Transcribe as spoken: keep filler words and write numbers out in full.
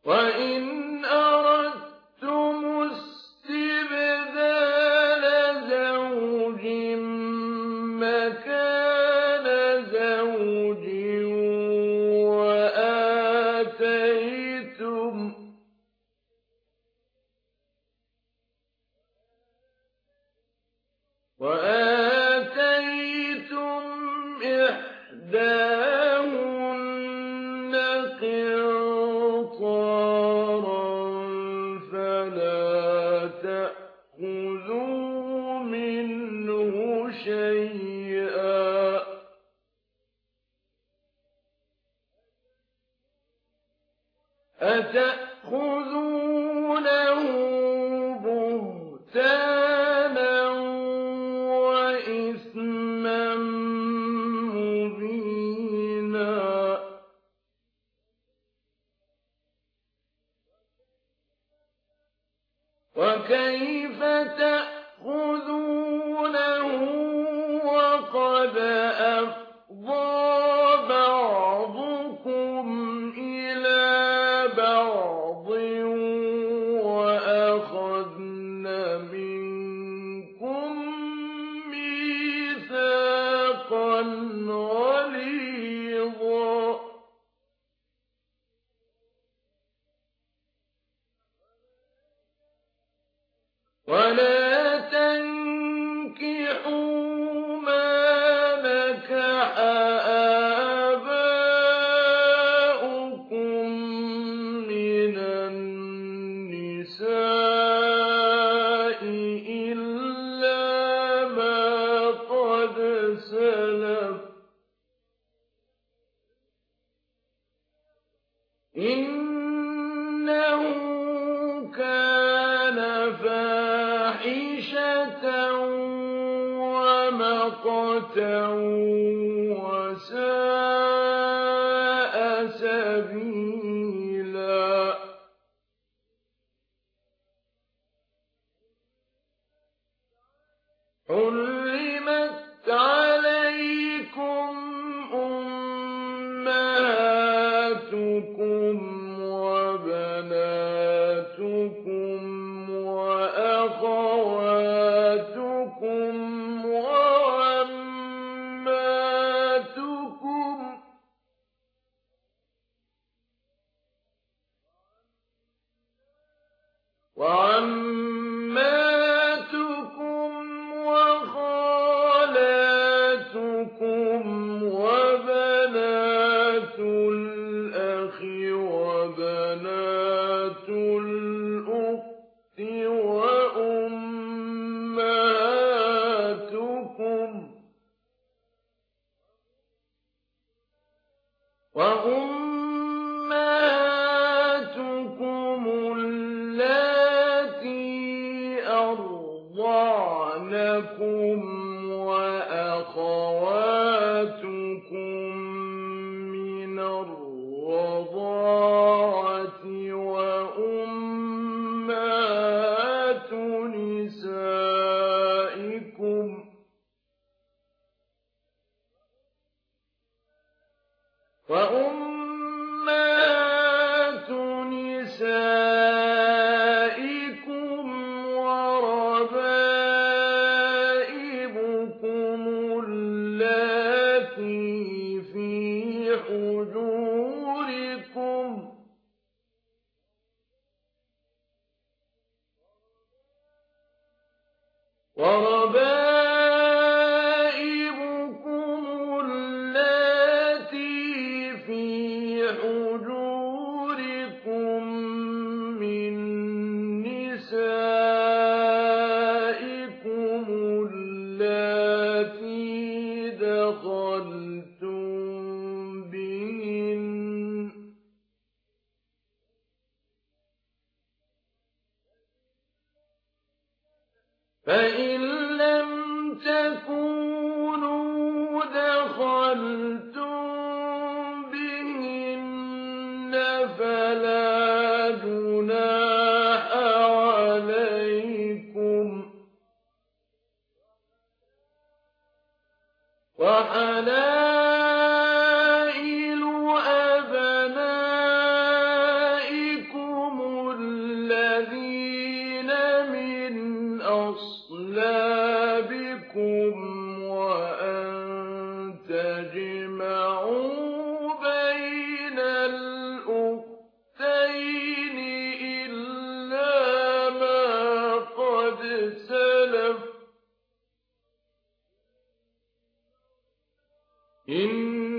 وَإِنْ أَرَدتُّمُ اسْتِبْدَالَ زَوْجٍ مَّكَانَ زَوْجٍ وَآتَيْتُمْ وَآتَيْتُمْ إِحْدَاهُنَّ قِنطَارًا فَلَا تَأْخُذُوا مِنْهُ شَيْئًا ۚ أَتَأْخُذُونَهُ بُهْتَانًا وَإِثْمًا مُّبِينًا. وَكَيْفَ تَأْخُذُونَهُ وَقَدْ أَفْضَىٰ بَعْضُكُمْ إِلَىٰ بَعْضٍ وَأَخَذْنَ مِنكُم مِّيثَاقًا غَلِيظًا. وَلَا تَنكِحُوا مَا نَكَحَ آبَاؤُكُم مِّنَ النِّسَاءِ إِلَّا مَا قَدْ سَلَفَ ۚ إِنَّهُ كَانَ فَاحِشَةً وَمَقْتًا وَسَاءَ سَبِيلًا. حُرِّمَتْ عَلَيْكُمْ أُمَّهَاتُكُمْ وَبَنَاتُكُمْ وَأَخَوَاتُكُمْ وَعَمَّاتُكُمْ وَعَمَّاتُكُمْ وَخَالَاتُكُمْ وَبَنَاتُ الْأَخِ وَبَنَاتُ الْأُخْتِ وَأُمَّهَاتُكُمْ وَأُمَّهَاتُكُمُ اللَّاتِي أَرْضَعْنَكُمْ وَأَخَوَاتُكُم مِّنَ الرَّضَاعَةِ وَأُمَّهَاتُ نِسَائِكُمْ وَأُمَّهَاتُ نِسَائِكُمْ وَرَبَائِبُكُمُ اللَّاتِي فِي حُجُورِكُمْ وَرَبَائِبُكُمُ اللَّاتِي فِي حُجُورِكُم مِّن نِّسَائِكُمُ اللَّاتِي دَخَلْتُم بِهِنَّ فَإِن لَّمْ تَكُونُوا دَخَلْتُم بِهِنَّ فَلَا جُنَاحَ عَلَيْكُمْ ۚ وَحَلَائِلُ أَبْنَائِكُمْ إن